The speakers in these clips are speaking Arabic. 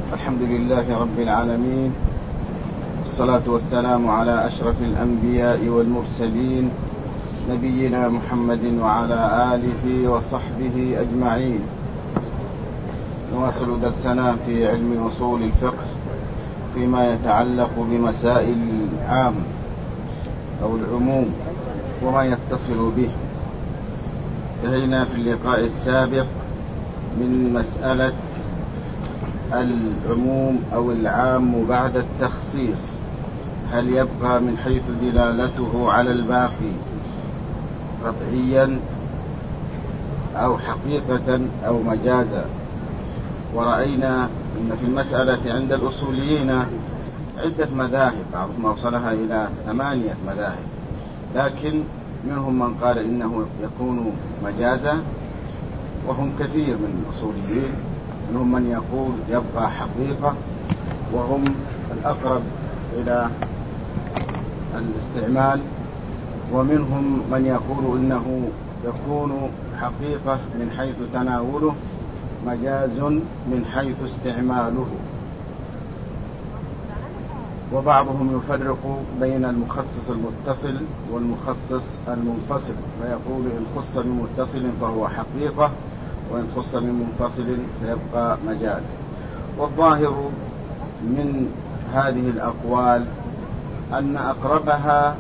الحمد لله رب العالمين، والصلاة والسلام على أشرف الأنبياء والمرسلين نبينا محمد وعلى آله وصحبه أجمعين. نواصل درسنا في علم أصول الفقه فيما يتعلق بمسائل العام أو العموم وما يتصل به. انتهينا في اللقاء السابق من مسألة العموم أو العام بعد التخصيص، هل يبقى من حيث دلالته على الباقي قطعيا أو حقيقة أو مجازا. ورأينا أن في المسألة عند الأصوليين عدة مذاهب، بعضهم أوصلها إلى 8 مذاهب، لكن منهم من قال إنه يكون مجازا، وهم كثير من الأصوليين. منهم من يقول يبقى حقيقة، وهم الأقرب إلى الاستعمال. ومنهم من يقول إنه يكون حقيقة من حيث تناوله، مجاز من حيث استعماله. وبعضهم يفرق بين المخصص المتصل والمخصص المنفصل، فيقول إن خص بمتصل فهو حقيقة، وإن خص بمنفصل فيبقى مجاز. والظاهر من هذه الأقوال أن أقربها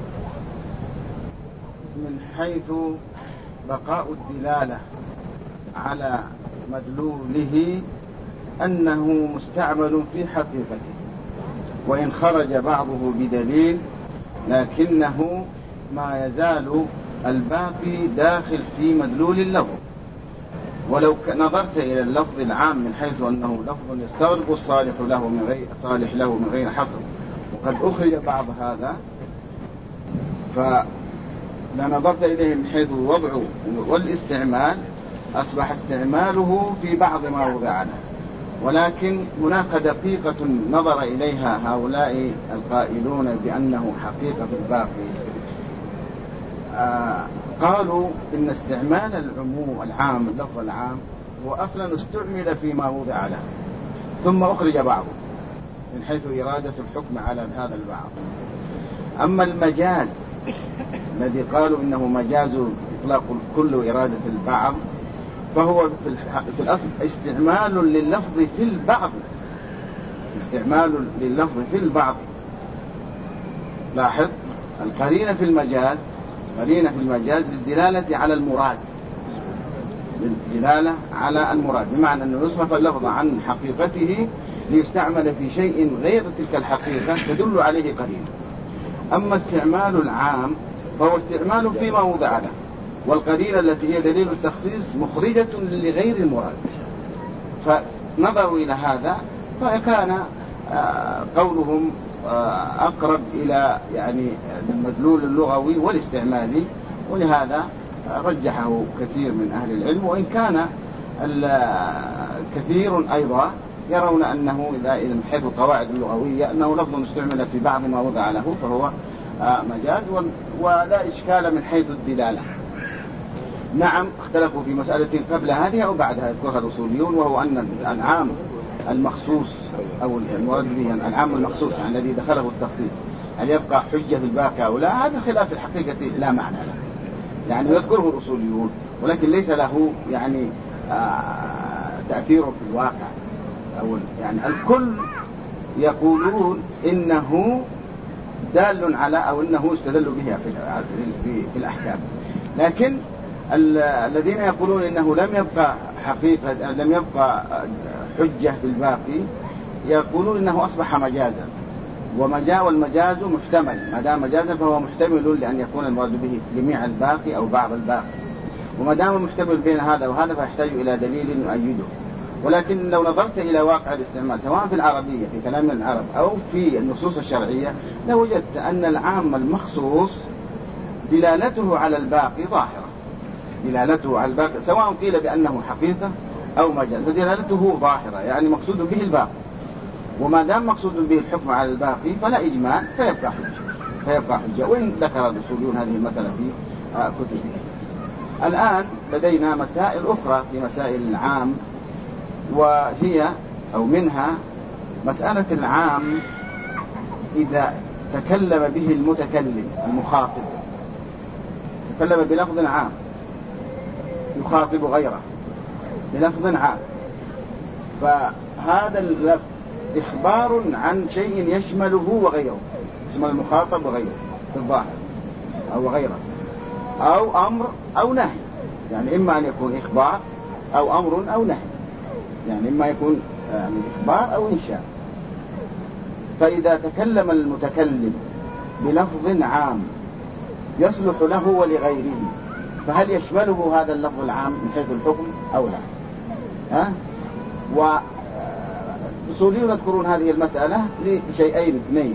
من حيث بقاء الدلالة على مدلوله أنه مستعمل في حقيقته، وإن خرج بعضه بدليل لكنه ما يزال الباقي داخل في مدلول اللفظ. ولو نظرت إلى اللفظ العام من حيث أنه لفظ يستغرق الصالح له من غير حصر، وقد أخرج بعض هذا، فلنظرت إليه من حيث الوضع والاستعمال أصبح استعماله في بعض ما وضع له. ولكن هناك دقيقة نظر إليها هؤلاء القائلون بأنه حقيقة في الباقي. قالوا إن استعمال العموم العام، اللفظ العام، هو أصلا استعمل فيما وضع له، ثم أخرج بعضه من حيث إرادة الحكم على هذا البعض. أما المجاز الذي قالوا إنه مجاز إطلاق كل إرادة البعض، فهو في الأصل استعمال لللفظ في البعض، استعمال لللفظ في البعض. لاحظ القرينة في المجاز، قرينة في المجاز للدلالة على المراد، للدلالة على المراد، بمعنى أنه يصرف اللفظ عن حقيقته ليستعمل في شيء غير تلك الحقيقة تدل عليه قرينة. أما استعمال العام فهو استعمال فيما وضع له، والقرينة التي هي دليل التخصيص مخرجة لغير المراد. فنظروا إلى هذا فكان قولهم أقرب إلى المدلول اللغوي والاستعمالي، ولهذا رجحه كثير من أهل العلم. وإن كان كثير أيضا يرون أنه إذا من حيث القواعد اللغوية أنه لفظ استعمل في بعض ما وضع له فهو مجاز، ولا إشكال من حيث الدلالة. نعم، اختلفوا في مسألة قبل هذه أو بعدها يذكرها الأصوليون، وهو أن العام المخصوص أو المراد به العام المخصوص الذي دخله التخصيص هل يبقى حجة في الباقي أو لا. هذا خلاف الحقيقة لا معنى له، يذكره الأصوليون ولكن ليس له تأثير في الواقع. أو الكل يقولون إنه دال على أو إنه استدل به في الأحكام، لكن الذين يقولون إنه لم يبقى حقيقة، لم يبقى حجة في الباقي، يقولون إنه أصبح مجازا. والمجاز محتمل، ما دام مجازا فهو محتمل لأن يكون المراد به جميع الباقي أو بعض الباقي، وما دام محتمل بين هذا وهذا فيحتاج إلى دليل يؤيده. ولكن لو نظرت إلى واقع الاستعمال سواء في العربية في كلام العرب أو في النصوص الشرعية لوجدت أن العام المخصوص دلالته على الباقي ظاهرة، دلالته على الباقي سواء قيل بأنه حقيقة أو مجاز، فدلالته ظاهرة، مقصود به الباقي. وما دام مقصود به الحكم على الباقي فلا إجمال، فيبقى حجة، وإن ذكر الأصوليون هذه المسألة في كتبهم. الآن لدينا مسائل أخرى في مسائل العام، وهي أو منها مسألة العام إذا تكلم به المتكلم المخاطب، تكلم بلفظ عام يخاطب غيره بلفظ عام، فهذا اللفظ إخبار عن شيء يشمله وغيره، يشمل المخاطب وغيره في الظاهر أو غيره، أو أمر أو نهي، يعني إما أن يكون إخبار أو أمر أو نهي، يعني إما يكون إخبار أو إنشاء. فإذا تكلم المتكلم بلفظ عام يصلح له ولغيره، فهل يشمله هذا اللفظ العام من حيث الحكم أو لا؟ والأصوليون يذكرون هذه المسألة لشيئين اثنين،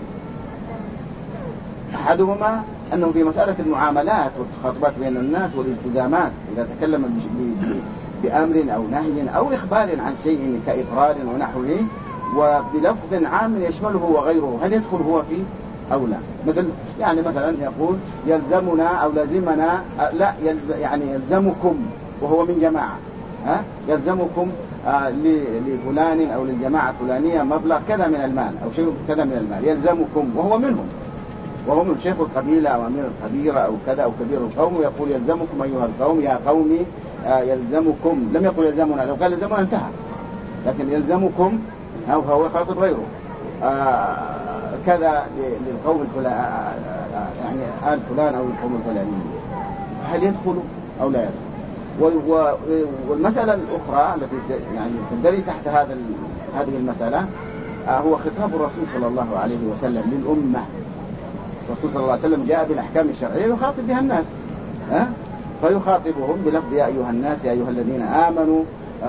أحدهما أنه في مسألة المعاملات والتخاطبات بين الناس والالتزامات، إذا تكلم بأمر أو نهي أو إخبار عن شيء كإقرار ونحوه وبلفظ عام يشمله وغيره، هل يدخل هو فيه أو لا؟ يعني مثلا يقول يلزمنا أو لازمنا، لا يعني يلزمكم وهو من جماعة، يلزمكم لفلان أو للجماعة فلانية مبلغ كذا من المال أو شيء كذا من المال، يلزمكم وهو منهم، وهو من شيخ القبيلة أو أمير القبيلة أو كذا أو كبير القوم، ويقول يلزمكم أيها القوم يا قومي يلزمكم، لم يقل يلزمنا، لو قال يلزمنا انتهى، لكن يلزمكم أو هو خاطب غيره كذا للقوم الفلان، يعني آل فلان أو القوم الفلانيين، هل يدخل أو لا يدخل؟ والمسألة الأخرى التي يعني تندرج تحت هذه المسألة هو خطاب الرسول صلى الله عليه وسلم للأمة. الرسول صلى الله عليه وسلم جاء بالأحكام الشرعية يخاطب بها الناس، فيخاطبهم بلفظ يا أيها الناس يا أيها الذين آمنوا،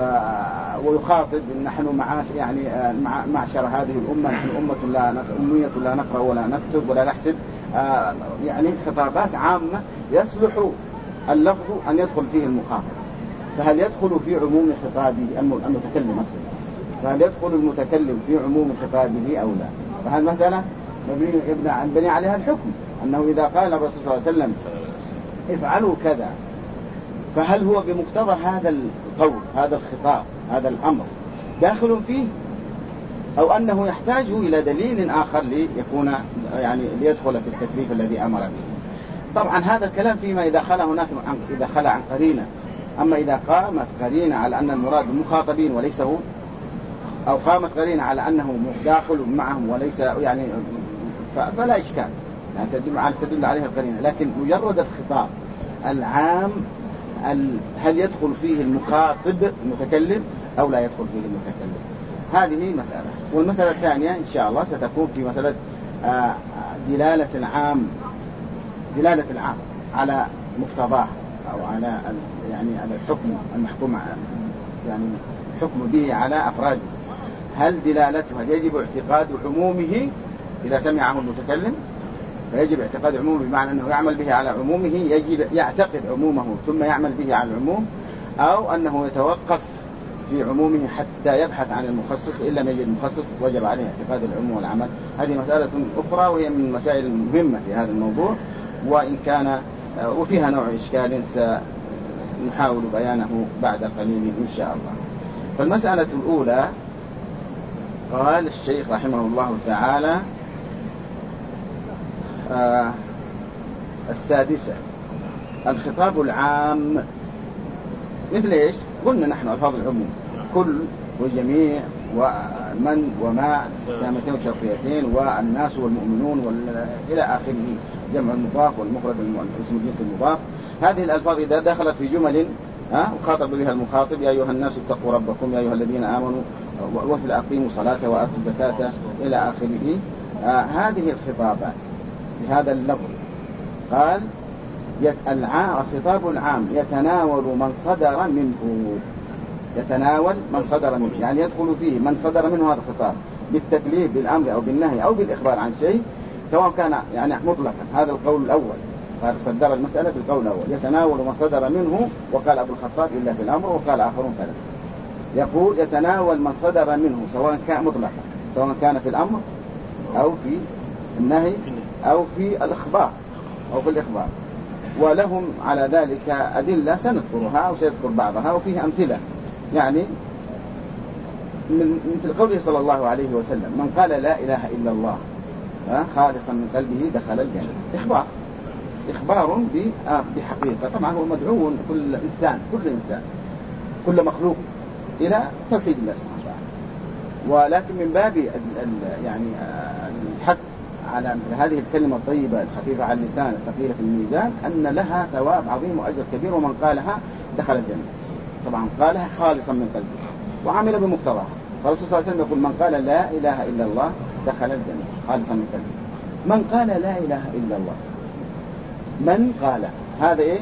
ويخاطب نحن يعني معشر هذه الأمة، نحن أمية لا نقرأ ولا نكتب ولا نحسب، يعني خطابات عامة يصلح اللفظ أن يدخل فيه المخاطب. فهل يدخل في عموم خطابه المتكلم نفسه؟ فهل يدخل المتكلم في عموم خطابه أو لا؟ فهالمسألة يبني عليها الحكم، أنه إذا قال الرسول صلى الله عليه وسلم افعلوا كذا، فهل هو بمقتضى هذا القول هذا الخطاب هذا الأمر داخل فيه، أو أنه يحتاج إلى دليل آخر ليكون يعني ليدخل في التكليف الذي أمر به؟ طبعا هذا الكلام فيما إذا خلا هناك إذا خلا عن قرينة. أما إذا قامت قرينة على أن المراد المخاطبين وليس هو، أو قامت قرينة على أنه داخل معهم وليس يعني فلا إشكال، يعني تدل عليها القرينة. لكن مجرد الخطاب العام هل يدخل فيه المخاطب المتكلم أو لا يدخل فيه المتكلم؟ هذه مسألة. والمسألة الثانية إن شاء الله ستكون في مسألة دلالة العام على مقتضاه أو على يعني على الحكم المحكوم يعني الحكم به على أفراده. هل دلالتها يجب اعتقاد عمومه إذا سمعه المتكلم، فيجب اعتقاد عمومه بمعنى أنه يعمل به على عمومه، يجب يعتقد عمومه ثم يعمل به على العموم، أو أنه يتوقف في عمومه حتى يبحث عن المخصص، إلا لم يجد مخصص وجب عليه اعتقاد العموم والعمل. هذه مسألة أخرى وهي من المسائل المهمة في هذا الموضوع، وإن كان وفيها نوع إشكال سنحاول بيانه بعد قليل إن شاء الله. فالمسألة الأولى قال الشيخ رحمه الله تعالى السادسة الخطاب العام، مثل إيش؟ قلنا نحن ألفاظ العموم كل وجميع ومن وما استفهامتين وشرطيتين والناس والمؤمنون إلى آخره، جمع المضاف والمفرد اسم الجنس المضاف. هذه الألفاظ إذا دخلت في جمل وخاطب بها المخاطب يا أيها الناس اتقوا ربكم يا أيها الذين آمنوا وفي أقيموا الصلاة وآتوا الزكاة إلى آخره، هذه الخطابات بهذا اللفظ قال الخطاب العام يتناول من صدر منه، يتناول من صدر منه، يعني يدخل فيه من صدر منه هذا الخطاب بالتكليف بالأمر أو بالنهي أو بالإخبار عن شيء، سواء كان يعني مطلقا. هذا القول الأول، قال صدر المسألة في القول الأول يتناول من صدر منه، وقال أبو الخطاب إلا في الأمر، وقال آخرون كذا. يقول يتناول من صدر منه سواء كان مطلقا، سواء كان في الأمر أو في النهي أو في الإخبار أو في الإخبار، ولهم على ذلك أدلة سنذكرها وسيذكر بعضها وفيه أمثلة. يعني مثل قوله صلى الله عليه وسلم: من قال لا إله إلا الله خالصا من قلبه دخل الجنة. إخبار بحقيقة. طبعا هو مدعو كل إنسان كل مخلوق إلى توحيد الله سبحانه وتعالى، ولكن من باب يعني الحث على مثل هذه الكلمة الطيبة الخفيفة على اللسان الثقيلة في الميزان أن لها ثواب عظيم وأجر كبير، ومن قالها دخل الجنة. طبعا قالها خالصا من قلبه وعمل بمقتضاها. فالرسول صلى الله عليه وسلم يقول: من قال لا إله إلا الله دخل الجنة خالصا من قلبه. من قال لا إله إلا الله، من قال هذا إيه؟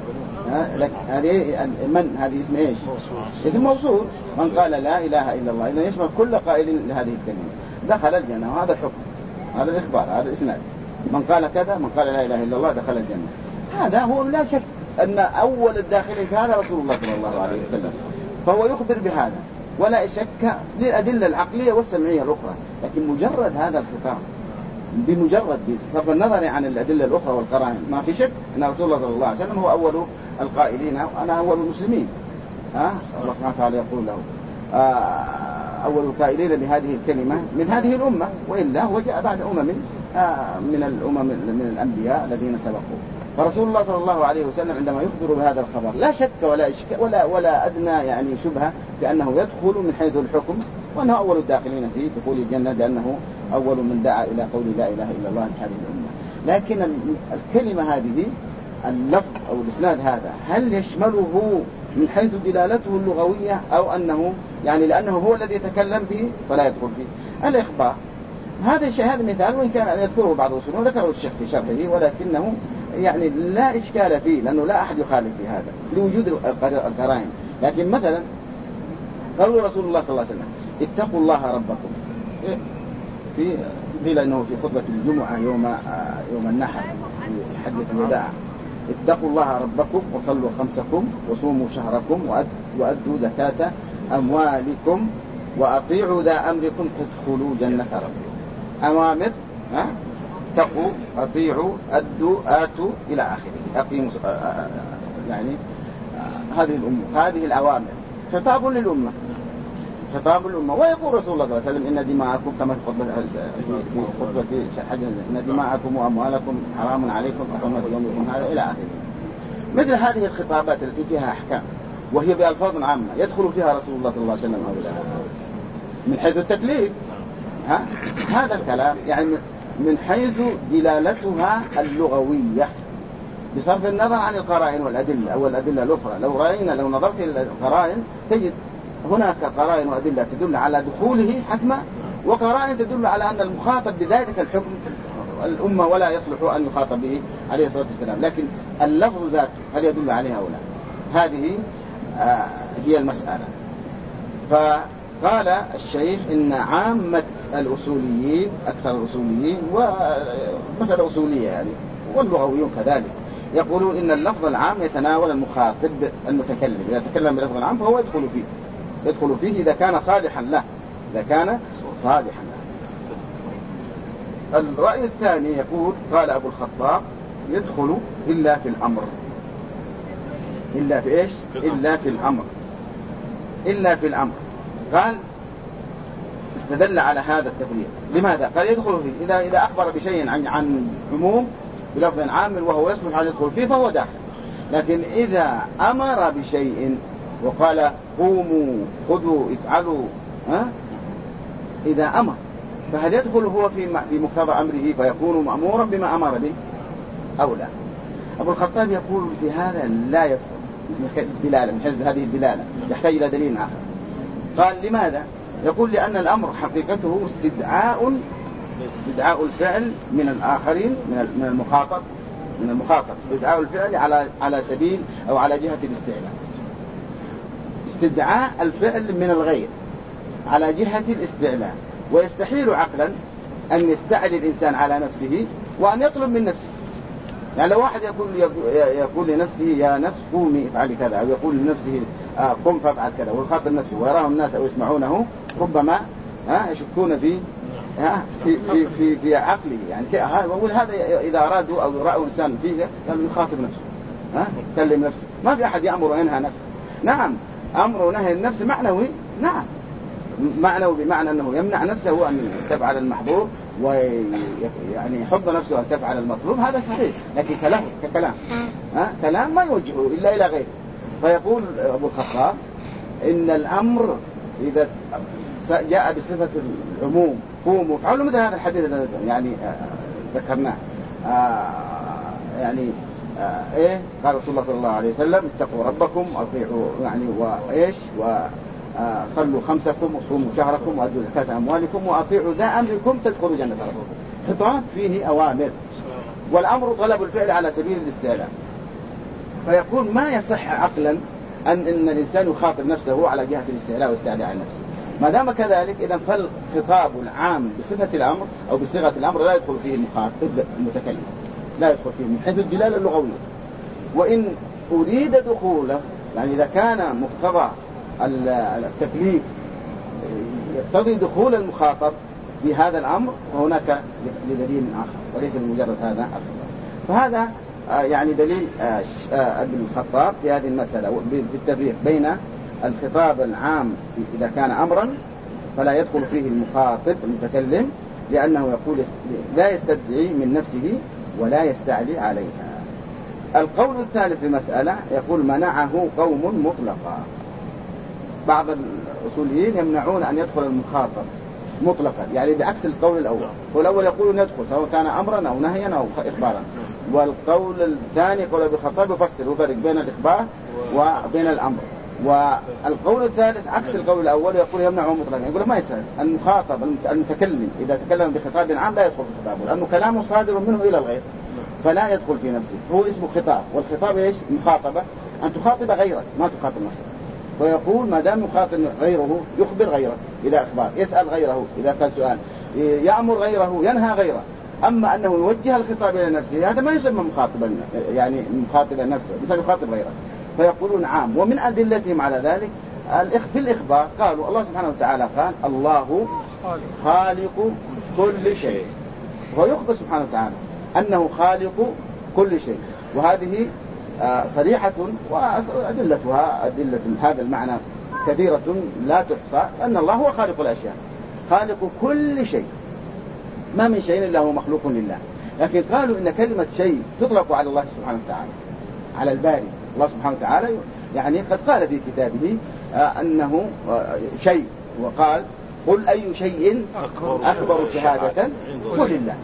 هذه من هذه اسم إيش؟ اسم موصول. من قال لا إله إلا الله إذا يشمل كل قائل لهذه الكلمة دخل الجنة، وهذا الحكم، هذا الإخبار، هذا الإسناد. من قال كذا، من قال لا إله إلا الله دخل الجنة. هذا هو لا شك أن أول الداخلين في هذا رسول الله صلى الله عليه وسلم، فهو يخبر بهذا ولا شك للأدلة العقلية والسمعية الأخرى. لكن مجرد هذا الخطاب بمجرد بصرف النظر عن الأدلة الأخرى والقرائن ما في شك أن رسول الله صلى الله عليه وسلم هو أول القائلين، وأنا أول المسلمين. الله سبحانه وتعالى يقول له: أول القائلين بهذه الكلمة من هذه الأمة، وإلا هو جاء بعد من الأمم من الأنبياء الذين سبقوا. فرسول الله صلى الله عليه وسلم عندما يخبر بهذا الخبر لا شك ولا أدنى يعني شبهة بأنه يدخل من حيث الحكم، وأنه أول الداخلين في دخول الجنة، لأنه أول من دعا إلى قول لا إله إلا الله من هذه الأمة. لكن الكلمة هذه، اللفظ أو الإسناد هذا، هل يشمله من حيث دلالته اللغوية، أو أنه يعني لأنه هو الذي يتكلم به فلا يدخل فيه الإخبار؟ هذا الشيء، هذا مثال، وإن كان يذكره بعض الرسول وذكره الشيخ في شرحه، ولكنه يعني لا إشكال فيه، لأنه لا أحد يخالف في هذا لوجود القرائن. لكن مثلا قال رسول الله صلى الله عليه وسلم: اتقوا الله ربكم، قيل أنه في خطبة الجمعة يوم النحر في حجة الوداع: اتقوا الله ربكم وصلوا خمسكم وصوموا شهركم وأدوا زكاة أموالكم وأطيعوا ذا أمركم تدخلوا جنة ربكم. أوامر، اتقوا، أطيعوا، أدوا، آتوا إلى آخره، أقيموا، يعني هذه الأمور، هذه الأوامر خطاب للأمة، خطاب الأمة. ويقول رسول الله صلى الله عليه وسلم: إن دماءكم، كما في خطبة حج، إن دماءكم وأموالكم حرام عليكم كحرمة يومكم هذا إلى آخره. مثل هذه الخطابات التي فيها أحكام وهي بألفاظ عامة يدخل فيها رسول الله صلى الله عليه وسلم من حيث التكليف. هذا الكلام يعني من حيث دلالتها اللغوية بصرف النظر عن القرائن والأدلة أو الأدلة الأخرى. لو نظرت إلى القرائن تجد هناك قرائن وأدلة تدل على دخوله حتما، وقرائن تدل على أن المخاطب بذلك الحكم الأمة ولا يصلح أن يخاطب به عليه الصلاة والسلام. لكن اللفظ ذاته هل يدل عليها أو لا؟ هذه هي المسألة. فقال الشيخ إن عامة الأصوليين، أكثر الأصوليين، ومسألة أصولية يعني، واللغويون كذلك، يقولون إن اللفظ العام يتناول المخاطب المتكلم. إذا تكلم باللفظ العام فهو يدخل فيه إذا كان صالحا له، الرأي الثاني يقول، قال أبو الخطاب: يدخل إلا في الأمر. إلا في إيش؟ إلا في الأمر. قال استدل على هذا التفريق. لماذا؟ قال يدخل فيه إذا أخبر بشيء عن عموم بلفظ عام وهو يصلح أن يدخل فيه فهو داخل. لكن إذا أمر بشيء وقال قوموا خذوا افعلوا، إذا أمر فهل يدخل هو في مقتضى أمره فيكون مأمورا بما أمر به أو لا؟ أبو الخطاب يقول في هذا لا يدخل من حيث هذه الدلالة، يحتاج إلى دليل آخر. قال لماذا؟ يقول لأن الأمر حقيقته استدعاء الفعل من الآخرين، من المخاطب، استدعاء الفعل على سبيل أو على جهة الاستعلاء. استدعاء الفعل من الغير على جهة الاستعلاء، ويستحيل عقلا أن يستعلي الإنسان على نفسه وأن يطلب من نفسه. يعني لو واحد يقول لنفسه يا نفس قومي افعلي كذا، أو يقول لنفسه قم فافعل كذا، ويخاطب نفسه ويراه الناس أو يسمعونه، ربما يشكون في عقله. يعني هذا إذا أرادوا أو رأوا إنسان فيه يخاطب نفسه، يكلم نفسه. ما في أحد يأمر وينهى نفسه. نعم، أمر ونهي النفس معنوي، نعم، معنى بمعنى أنه يمنع نفسه أن تفعل المحظور ويعني يحض نفسه أن تفعل المطلوب، هذا صحيح، لكن ككلام كلام ما يوجهه إلا إلى غيره. فيقول أبو الخطاب إن الأمر إذا جاء بصفة العموم قوموا فعلوا مثل هذا الحديث يعني ذكرناه يعني إيه قال رسول الله صلى الله عليه وسلم اتقوا ربكم أطيعوا يعني وإيش وصلوا خمسكم وصوموا شهركم وأدوا زكاة أموالكم وأطيعوا ذا أمركم تدخلوا جنة ربكم. خطاب فيه أوامر، والأمر طلب الفعل على سبيل الاستعلاء. فيقول ما يصح عقلا أن الإنسان يخاطب نفسه على جهة الاستعلاء واستعلاء عن نفسه. ما دام كذلك إذا فالخطاب العام بصفة الأمر أو بصيغة الأمر لا يدخل فيه المتكلم، لا يدخل فيه من حيث الدلالة اللغوية. وإن أريد دخوله يعني إذا كان مقتضى التكليف يقتضي دخول المخاطب بهذا الأمر فهناك لدليل آخر وليس بمجرد هذا الخطاب. فهذا يعني دليل ابن الخطاب في هذه المسألة بالتفريق بين الخطاب العام إذا كان أمرا فلا يدخل فيه المخاطب المتكلم لأنه يقول لا يستدعي من نفسه ولا يستعلي عليها. القول الثالث في المسألة يقول منعه قوم مطلقا. بعض الأصوليين يمنعون أن يدخل المخاطب مطلقا يعني بعكس القول الأول. والأول يقول ندخل سواء كان أمرا أو نهيا أو إخبارا، والقول الثاني قول ابن الخطاب يفسر وفرق بين الإخبار وبين الأمر. والقول الثالث عكس القول الأول يقول يمنعه مطلقا، يقول ما يسأل المخاطب المتكلم إذا تكلم بخطاب عام لا يدخل في خطابه لأنه كلامه صادر منه إلى الغير فلا يدخل في نفسه، هو اسمه خطاب. والخطاب إيش؟ مخاطبة، أن تخاطب غيرك ما تخاطب نفسك. ويقول ما دام يخاطب غيره يخبر غيره إذا أخبار، يسأل غيره إذا كان سؤال، يأمر غيره، ينهى غيره. أما أنه يوجه الخطاب إلى نفسه هذا ما يسمى مخاطبا يعني مخاطبا نفسه، مثل يخاطب غيره. فيقولون عام. ومن أدلتهم على ذلك في الإخبار قالوا الله سبحانه وتعالى قال الله خالق كل شيء، ويخبر سبحانه وتعالى أنه خالق كل شيء، وهذه صريحة وأدلتها أدلة هذا المعنى كثيرة لا تحصى، أن الله هو خالق الأشياء، خالق كل شيء، ما من شيء إلا هو مخلوق لله. لكن قالوا إن كلمة شيء تطلق على الله سبحانه وتعالى على الباري. الله سبحانه وتعالى يعني قد قال في كتابه أنه شيء، وقال قل أي شيء أكبر شهادة قل الله.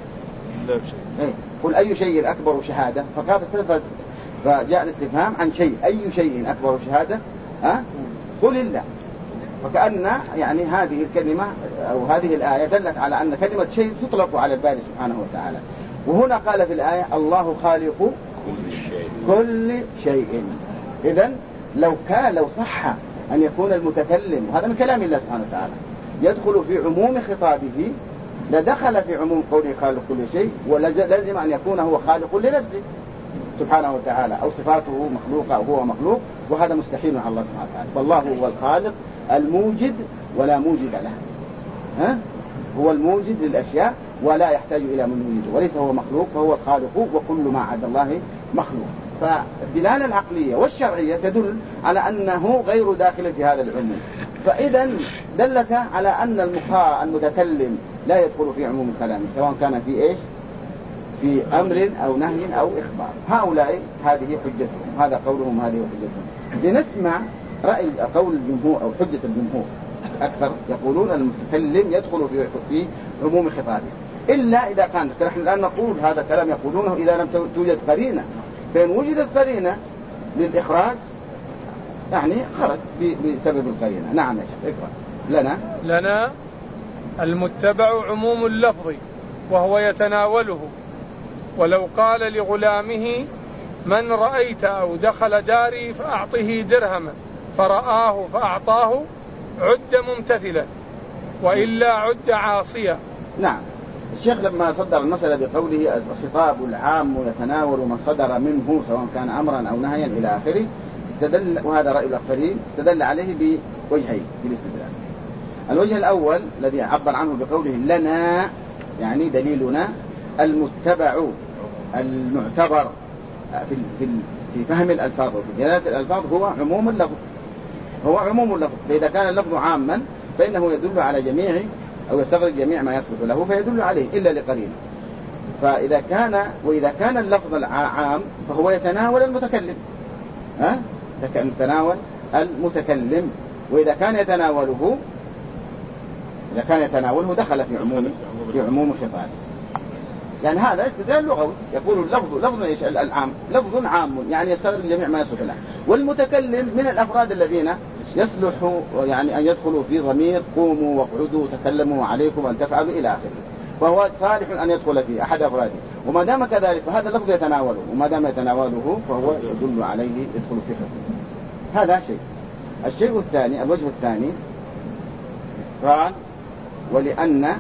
قل أي شيء أكبر شهادة فجاء الاستفهام عن شيء، أي شيء أكبر شهادة قل الله. فكأن يعني هذه الكلمة أو هذه الآية دلت على أن كلمة شيء تطلق على الباري سبحانه وتعالى. وهنا قال في الآية الله خالق كل شيء. إذن لو صح أن يكون المتكلم، وهذا من كلام الله سبحانه وتعالى، يدخل في عموم خطابه لدخل في عموم قوله خالق كل شيء، ولازم أن يكون هو خالق لنفسه سبحانه وتعالى، أو صفاته مخلوقة أو هو مخلوق، وهذا مستحيل على الله سبحانه وتعالى. فالله هو الخالق الموجد ولا موجد له، هو الموجد للأشياء ولا يحتاج إلى من يوجد، وليس هو مخلوق فهو الخالق، وكل ما عدا الله مخلوق. فالدلالة العقلية والشرعية تدل على أنه غير داخل في هذا العموم. فإذا دلك على أن المتكلم لا يدخل في عموم الكلام سواء كان في إيش، في أمر أو نهي أو إخبار. هؤلاء هذه حجتهم، هذا قولهم، هذه حجتهم. لنسمع رأي قول الجمهور أو حجة الجمهور. أكثر يقولون المتكلم يدخل في عموم خطابه إلا إذا كان، نحن الآن نقول هذا كلام يقولونه إذا لم توجد قرينة، فإن وجدت قرينة للإخراج يعني خرج بسبب القرينة. نعم يا شيخ اقرأ لنا المتبع عموم اللفظ وهو يتناوله. ولو قال لغلامه من رأيت أو دخل داري فأعطه درهما فرآه فأعطاه عد ممتثلا وإلا عد عاصيا. نعم. الشيخ لما صدر المسألة بقوله الخطاب العام يتناول ما صدر منه سواء كان أمرا أو نهيا إلى آخره، استدل، وهذا رأي الأكثرين، استدل عليه بوجهين في الاستدلال. الوجه الأول الذي عبر عنه بقوله لنا يعني دليلنا المتبع المعتبر في فهم الألفاظ وفي دلالة الألفاظ هو عموم اللفظ، هو عموم اللفظ. فإذا كان اللفظ عاما فإنه يدل على جميع أو يستغرق جميع ما يصلح له فيدل عليه إلا لقرينه. وإذا كان اللفظ العام فهو يتناول المتكلم، يتناول المتكلم، وإذا كان يتناوله دخل في عموم خطابه. يعني هذا استدلال لغوي، يقول اللفظ لفظ ايش؟ العام لفظ عام يعني يستغرق جميع ما يصلح له، والمتكلم من الأفراد الذين يصلح يعني أن يدخلوا في ضمير قوموا واقعدوا تكلموا عليكم أن تفعلوا إلى آخره، فهو صالح أن يدخل في أحد أفراده. وما دام كذلك فهذا اللفظ يتناوله، وما دام يتناوله فهو يدل عليه يدخل في حكمه. هذا شيء. الشيء الثاني، الوجه الثاني، قال ولأن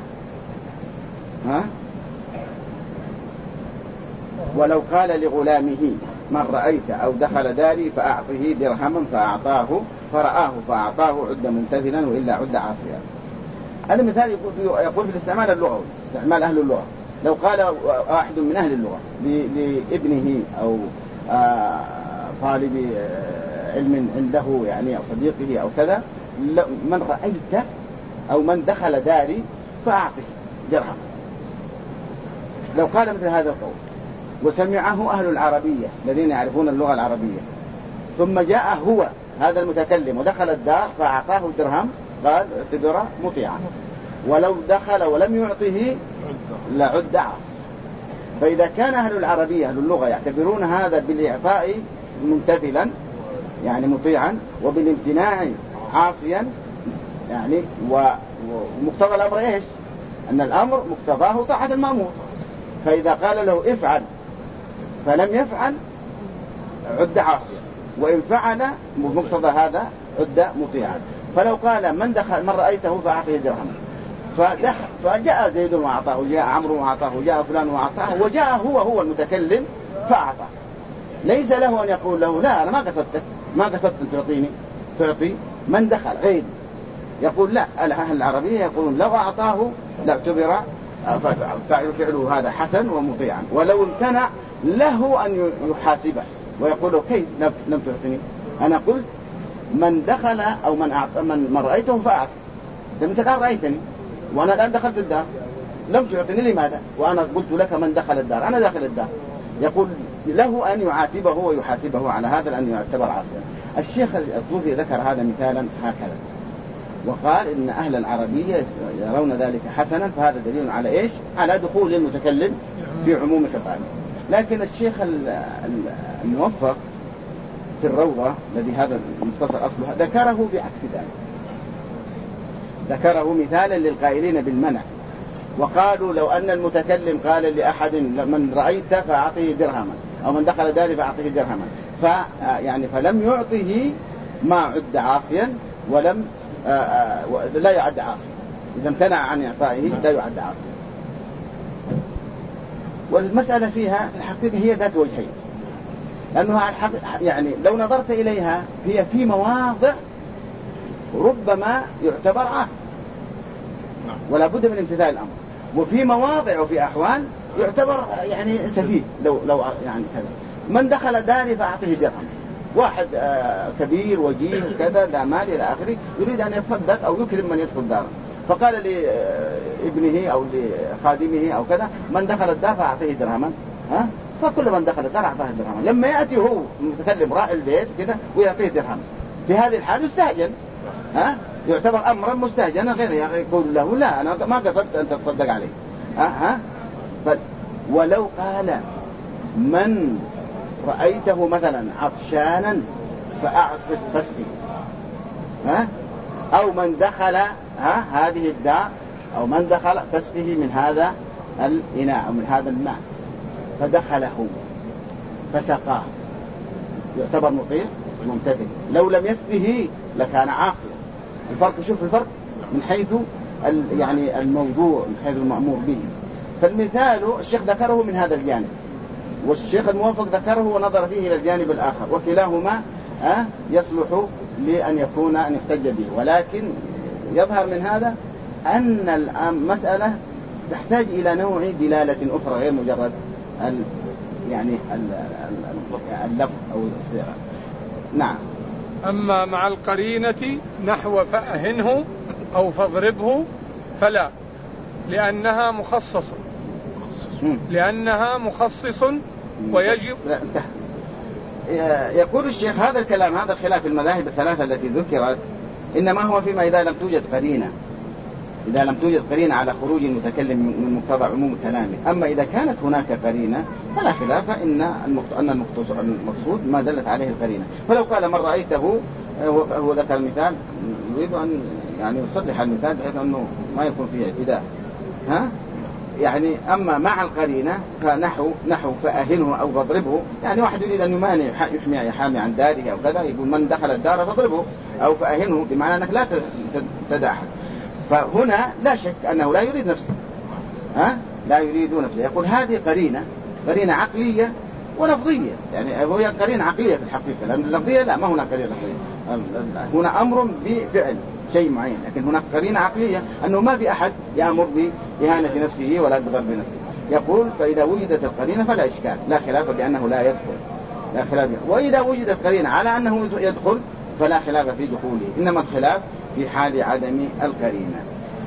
ولو قال لغلامه من رأيت أو دخل داري فأعطه درهما فأعطاه فرآه فأعطاه عد ممتثلا وإلا عد عاصيا. هذا مثال يقول في الاستعمال اللغوي، استعمال أهل اللغة. لو قال واحد من أهل اللغة لابنه أو طالب علم عنده يعني أو صديقه أو كذا، من رأيت أو من دخل داري فأعطه درهم، لو قال مثل هذا القول وسمعه أهل العربية الذين يعرفون اللغة العربية، ثم جاء هو هذا المتكلم ودخل الدار فأعطاه درهم، قال اعتبر مطيعا، ولو دخل ولم يعطه لعد عاصي. فإذا كان أهل العربية أهل اللغة يعتبرون هذا بالإعطاء ممتثلا يعني مطيعا، وبالامتناع عاصيا، يعني ومقتضى الأمر إيش؟ أن الأمر مقتضاه طاعة المأمور، فإذا قال له افعل فلم يفعل عد عاصيا، وإن فعل مقتضى هذا عد مطيعا. فلو قال من رأيته فأعطه درهم، فجاء زيد وأعطاه، جاء عمرو وأعطاه، جاء فلان وأعطاه، وجاء هو المتكلم فأعطاه، ليس له أن يقول له لا أنا ما قصدت أن تعطي من دخل غير. يقول لا، أهل العربية يقولون لو أعطاه لاعتبر فعله هذا حسن ومطيعا، ولو امتنع له أن يحاسبه ويقول له كيف لم تعطني؟ أنا قلت من دخل أو من رأيته فأعطي، أنت الآن رأيتني وأنا الآن دخلت الدار لم تعطني، لماذا؟ وأنا قلت لك من دخل الدار، أنا داخل الدار. يقول له أن يعاتبه ويحاسبه على هذا لأن يعتبر عاصيا. الشيخ الطوفي ذكر هذا مثالا هكذا، وقال إن أهل العربية يرون ذلك حسنا، فهذا دليل على إيش؟ على دخول المتكلم في عموم خطابه. لكن الشيخ الموفق في الروضة الذي هذا المختصر أصله ذكره بعكس ذلك، ذكره مثالا للقائلين بالمنع، وقالوا لو أن المتكلم قال لأحد من رأيت فأعطيه درهما أو من دخل داري فأعطيه درهما فلم يعطه ما عد عاصيا ولم لا يعد عاصيا، إذا امتنع عن إعطائه لا يعد عاصيا. والمسألة فيها الحقيقة هي ذات وجهين، لأنها يعني لو نظرت إليها هي في مواضع ربما يعتبر عاصي ولا بد من امتثال الأمر، وفي مواضع وفي أحوال يعتبر يعني سفيه لو يعني كذا. من دخل داري فأعطيه درهم، واحد كبير وجيه كذا لا مال إلى آخره يريد أن يتصدق أو يكرم من يدخل داره، فقال لابنه أو لخادمه أو كذا من دخل الدار فأعطيه درهما، فكل من دخل الدار أعطاه درهما. لما يأتي هو المتكلم راعي البيت كذا ويعطيه درهم، في هذه الحال يستهجن، يعتبر أمرا مستهجنا غير يقول له لا أنا ما قصدت أن تتصدق عليه. ولو قال من رأيته مثلا عطشانا فأعطس فسقه، أو من دخل هذه الدار أو من دخل فسقه من هذا الإناء أو من هذا الماء فدخله فسقاه، يعتبر مطيع ممتثل. لو لم يسقه لكان عاصيا. الفرق، شوف الفرق من حيث يعني الموضوع، من حيث المأمور به. فالمثال الشيخ ذكره من هذا الجانب، والشيخ الموفق ذكره ونظر فيه إلى الجانب الآخر، وكلاهما يصلح لأن يكون أن يحتج به. ولكن يظهر من هذا أن المسألة تحتاج إلى نوع دلالة أخرى غير مجرد يعني اللفظ أو الصيغة. نعم. أما مع القرينة نحو فأهنه أو فاضربه فلا، لأنها مخصص ويجب. يقول الشيخ هذا الكلام، هذا الخلاف في المذاهب الثلاثة التي ذكرت إنما هو فيما إذا لم توجد قرينة على خروج المتكلم من مقتضى عموم كلامه. أما إذا كانت هناك قرينة فلا خلاف أن المقصود ما دلت عليه القرينة. فلو قال من رأيته، هو ذكر المثال، يريد أن يعني يصلح المثال بحيث أنه ما يكون فيه اعتداء، يعني أما مع القرينة فنحو فأهنه أو فاضربه، يعني واحد يريد أن يمانع يحامي عن داره أو كذا، يقول من دخل الدار فاضربه أو فأهنه، بمعنى أنك لا تدعه. فهنا لا شك أنه لا يريد نفسه، لا يريد نفسه. يقول هذه قرينة عقلية ولفظية، يعني هي قرينة عقلية في الحقيقة، لأن اللفظية لا، ما هنا قرينة لفظية، هنا أمر بفعل شيء معين، لكن هناك قرينة عقلية أنه ما في أحد يأمر بإهانة نفسه ولا بضرب نفسه. يقول فإذا وجدت القرينة فلا إشكال، لا خلاف بأنه لا يدخل، وإذا وجدت قرينة على أنه يدخل فلا خلاف في دخوله، إنما الخلاف في حال عدم القرينة.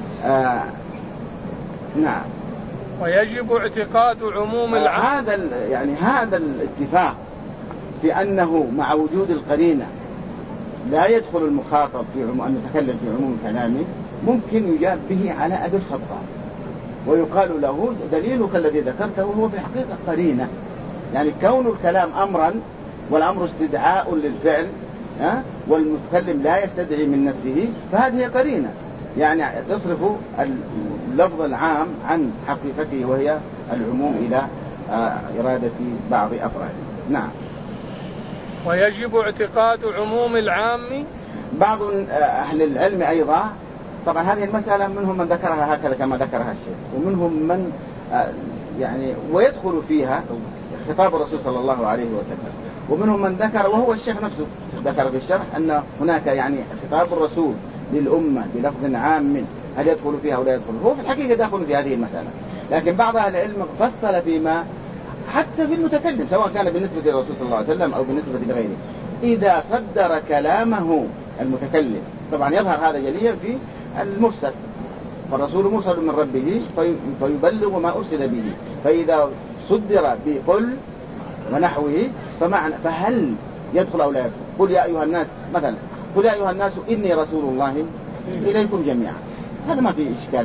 نعم. ويجب اعتقاد عموم العام. هذا الاتفاق بأنه مع وجود القرينة لا يدخل المخاطب في المتكلم في عموم كلامه، ممكن يجاب به على أبي الخطاب ويقال له دليلك الذي ذكرته هو في حقيقة قرينة، يعني كون الكلام أمرا والأمر استدعاء للفعل، والمتكلم لا يستدعي من نفسه، فهذه قرينة يعني تصرف اللفظ العام عن حقيقته وهي العموم إلى إرادة بعض أفراده. نعم. ويجب اعتقاد عموم العام. بعض أهل العلم أيضا، طبعا هذه المسألة منهم من ذكرها هكذا كما ذكرها الشيخ، ومنهم من يعني ويدخل فيها خطاب الرسول صلى الله عليه وسلم، ومنهم من ذكر وهو الشيخ نفسه ذكر في الشرح أن هناك يعني خطاب الرسول للأمة بلفظ عام هل يدخل فيها أو لا يدخل، هو في الحقيقة داخل في هذه المسألة، لكن بعض أهل العلم فصل فيما حتى في المتكلم سواء كان بالنسبة للرسول صلى الله عليه وسلم أو بالنسبة لغيره، إذا صدر كلامه المتكلم، طبعا يظهر هذا جليا في المرسل، فالرسول مرسل من ربه فيبلغ ما أرسل به، فإذا صدر بقل ونحوه فهل يدخل أو لا يدخل؟ قل يا أيها الناس مثلا، قل يا أيها الناس إني رسول الله إليكم جميعا، هذا ما فيه إشكال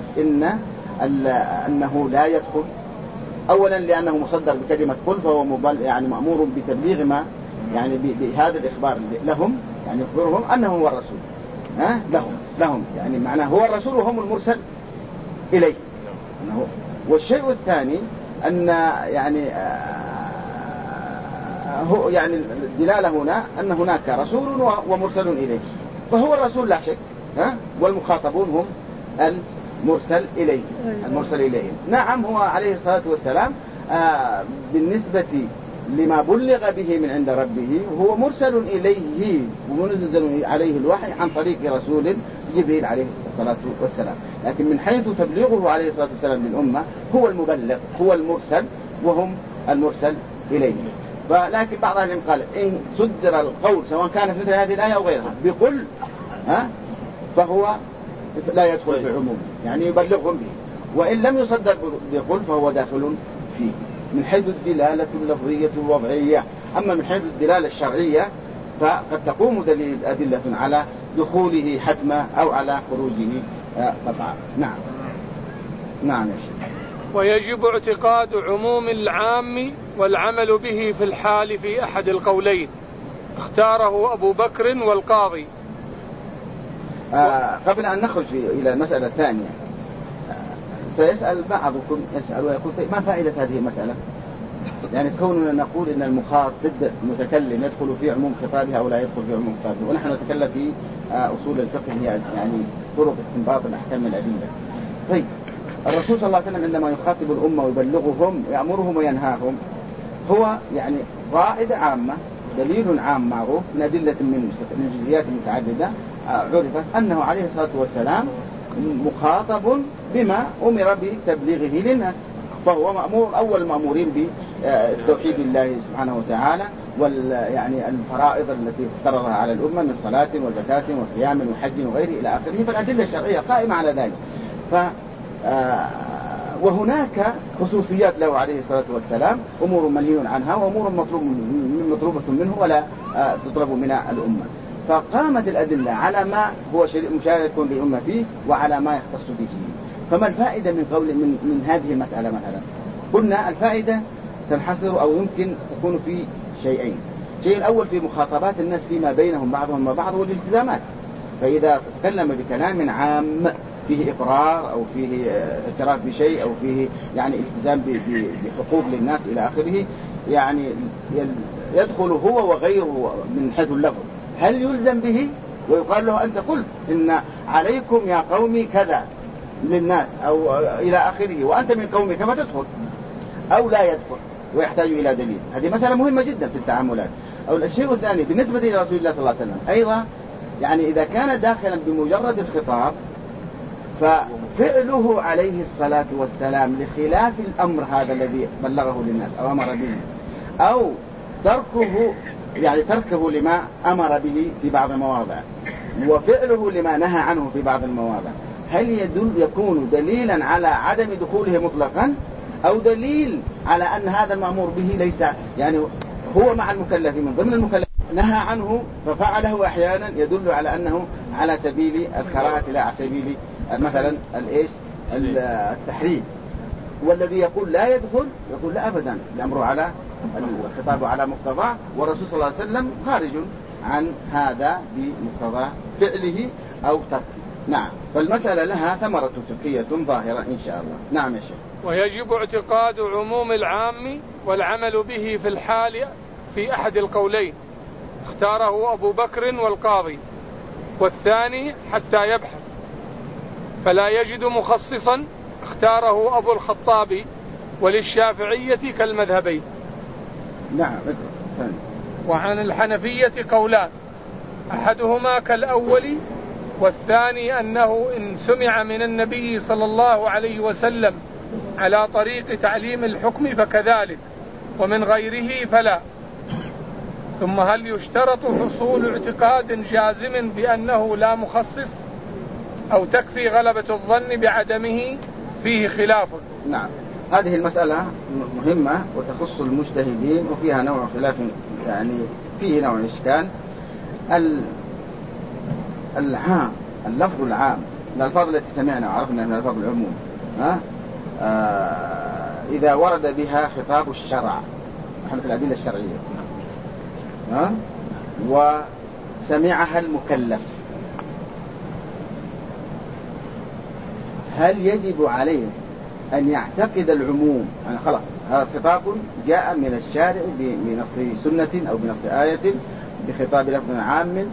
أنه لا يدخل، أولا لأنه مصدر بكلمة قل، فهو يعني مأمور بتبليغ ما يعني بهذا الإخبار لهم، يعني يخبرهم أنه هو الرسول، لهم يعني معناه هو الرسول وهم المرسل إليه. والشيء الثاني أن هو يعني الدلالة هنا أن هناك رسول ومرسل إليه، فهو الرسول لا شك، والمخاطبون هم المرسل إليه. نعم، هو عليه الصلاة والسلام بالنسبة لما بلغ به من عند ربه هو مرسل إليه ومنزل عليه الوحي عن طريق رسول جبريل عليه الصلاة والسلام، لكن من حيث تبليغه عليه الصلاة والسلام للأمة هو المبلغ، هو المرسل وهم المرسل إليه. ولكن بعض العلماء قال إن صدر القول سواء كان في مثل هذه الآية أو غيرها بقل فهو لا يدخل في عموم، يعني يبلغهم به، وإن لم يصدر بقل فهو داخل فيه من حيث الدلالة اللفظية الوضعية. أما من حيث الدلالة الشرعية فقد تقوم أدلة على دخوله حتما أو على خروجه قطعا. نعم يا شيخ. ويجب اعتقاد عموم العام والعمل به في الحال في أحد القولين اختاره أبو بكر والقاضي. قبل أن نخرج إلى المسألة الثانية، سيسأل بعضكم يسأل ويقول ما فائدة هذه المسألة؟ يعني كوننا نقول إن المخاطب المتكلم يدخل في عموم خطابه أو لا يدخل في عموم خطابه، ونحن نتكلم في أصول الفقه يعني طرق استنباط الأحكام من الأدلة. طيب الرسول صلى الله عليه وسلم عندما يخاطب الأمة ويبلغهم يأمرهم وينهاهم هو يعني قاعدة عامة، دليل عام معروف من أدلة من جزئيات متعددة عرفت أنه عليه الصلاة والسلام مخاطب بما أمر بتبليغه للناس، فهو مأمور أول مأمورين بتوحيد الله سبحانه وتعالى يعني الفرائض التي افترضها على الأمة من صلاة وزكاة وصيام وحج وغيره إلى آخره، فالأدلة الشرعية قائمة على ذلك. وهناك خصوصيات له عليه الصلاة والسلام، أمور منهي عنها وأمور مطلوبة منه ولا تطلب من الأمة. فقامت الأدلة على ما هو مشارك للأمة فيه وعلى ما يختص به. فما الفائدة من هذه المسألة مثلا؟ قلنا الفائدة تنحصر أو يمكن تكون في شيئين. الشيء الأول في مخاطبات الناس فيما بينهم بعضهم وبعض والالتزامات. فإذا تكلم بكلام عام فيه إقرار أو فيه اعتراف بشيء أو فيه يعني التزام بحقوق للناس إلى آخره، يعني يدخل هو وغيره من حيث اللفظ. هل يلزم به ويقال له أنت قلت إن عليكم يا قومي كذا للناس أو إلى آخره وأنت من قومك ما تدخل، أو لا يدخل ويحتاج إلى دليل؟ هذه مسألة مهمة جدا في التعاملات. أو الشيء الثاني بالنسبة إلى رسول الله صلى الله عليه وسلم أيضا، يعني إذا كان داخلا بمجرد الخطاب ففعله عليه الصلاة والسلام لخلاف الأمر هذا الذي بلغه للناس أو أمر به، أو تركه لما أمر به في بعض المواضع وفعله لما نهى عنه في بعض المواضع، هل يكون دليلا على عدم دخوله مطلقا أو دليل على أن هذا المأمور به ليس يعني هو مع المكلف من ضمن المكلف نهى عنه ففعله أحيانا يدل على أنه على سبيل الكراهة لا على سبيل مثلا التحريم؟ والذي يقول لا يدخل يقول لا أبدا، الأمر على الخطاب على مقتضاه، والرسول صلى الله عليه وسلم خارج عن هذا بمقتضى فعله أو تركه. نعم، فالمسألة لها ثمرة فقهية ظاهرة إن شاء الله. نعم يا شيخ. ويجب اعتقاد عموم العام والعمل به في الحال في أحد القولين، اختاره أبو بكر والقاضي، والثاني حتى يبحث، فلا يجد مخصصا اختاره أبو الخطاب، وللشافعية كالمذهبين. نعم. وعن الحنفية قولان، أحدهما كالأول، والثاني أنه إن سمع من النبي صلى الله عليه وسلم على طريق تعليم الحكم فكذلك، ومن غيره فلا. ثم هل يشترط حصول اعتقاد جازم بأنه لا مخصص أو تكفي غلبة الظن بعدمه؟ فيه خلاف. نعم، هذه المسألة مهمة وتخص المجتهدين وفيها نوع خلاف، يعني فيه نوع إشكال. العام، اللفظ العام، الألفاظ التي سمعنا وعرفنا من ألفاظ العموم، إذا ورد بها خطاب الشرع مثل الأدلة الشرعية وسمعها المكلف، هل يجب عليه أن يعتقد العموم؟ يعني خلاص هذا خطاب جاء من الشارع بنص سنة أو بنص آية بخطاب لفظ عام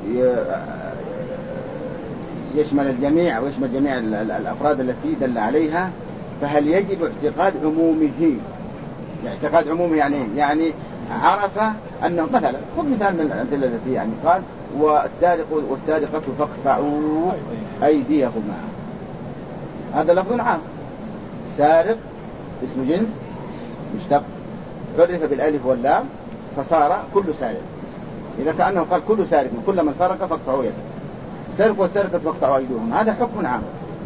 يشمل الجميع ويشمل جميع الأفراد التي دل عليها، فهل يجب اعتقاد عمومه؟ اعتقاد عمومه يعني عرف أنه مثلا خذ مثال من الأمثلة التي يعني قال والسارق والسارقة فاقطعوا أيديهما، هذا لفظ عام. سارق اسم جنس مشتق عرف بالالف واللام فصار كل سارق، إذا كأنه قال كل سارق كل من سرق فاقطعوا يده، السارق والسارقة فاقطعوا أيديهم، هذا حكم عام.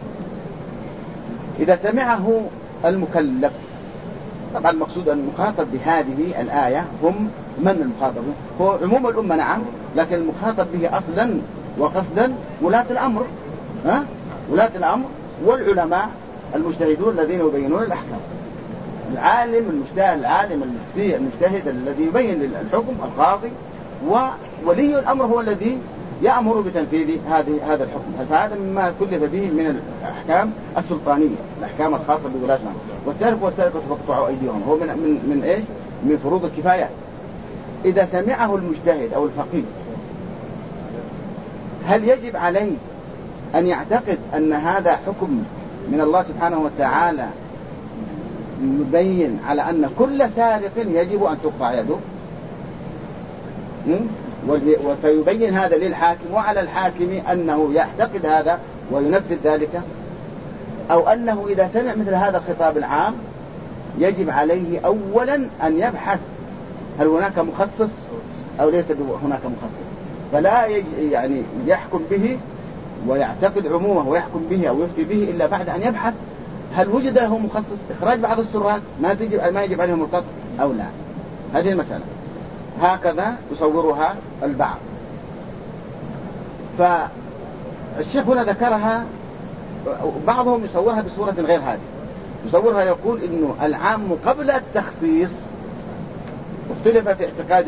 إذا سمعه المكلف، طبعا المقصود المخاطب بهذه الآية هم من المخاطب؟ هو عموم الأمة نعم، لكن المخاطب به أصلا وقصدا ولاة الأمر، ولاة الأمر والعلماء المجتهدون الذين يبينون الأحكام. العالم المجتهد، العالم المفتي المجتهد الذي يبين الحكم، القاضي، وولي الأمر هو الذي يأمر بتنفيذ هذا الحكم. فهذا مما كلف به من الأحكام السلطانية، الأحكام الخاصة بولاة الأمر. والسارق والسارقة فاقطعوا أيديهم هو من إيش؟ من فروض الكفايات. إذا سمعه المجتهد أو الفقيه هل يجب عليه أن يعتقد أن هذا حكم من الله سبحانه وتعالى مبين على أن كل سارق يجب أن تقطع يده، وفيبين هذا للحاكم وعلى الحاكم أنه يعتقد هذا وينفذ ذلك؟ أو أنه إذا سمع مثل هذا الخطاب العام يجب عليه أولا أن يبحث هل هناك مخصص أو ليس هناك مخصص، فلا يعني يحكم به ويعتقد عمومه ويحكم به أو يفتي به إلا بعد أن يبحث هل وجد له مخصص. إخراج بعض السرات ما يجب عليهم القطع أو لا. هذه المسألة هكذا يصورها البعض. فالشيخ هنا ذكرها، بعضهم يصورها بصورة غير هذه، يصورها يقول إنه العام قبل التخصيص اختلف في اعتقاد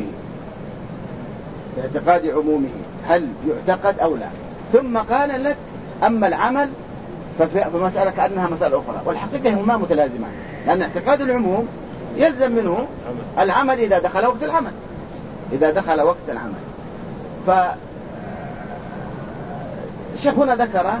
عمومه هل يعتقد أو لا، ثم قال لك أما العمل فمسألة كأنها مسألة أخرى، والحقيقة هما متلازمان، لأن اعتقاد العموم يلزم منه العمل إذا دخل وقت العمل. فالشيخ هنا ذكر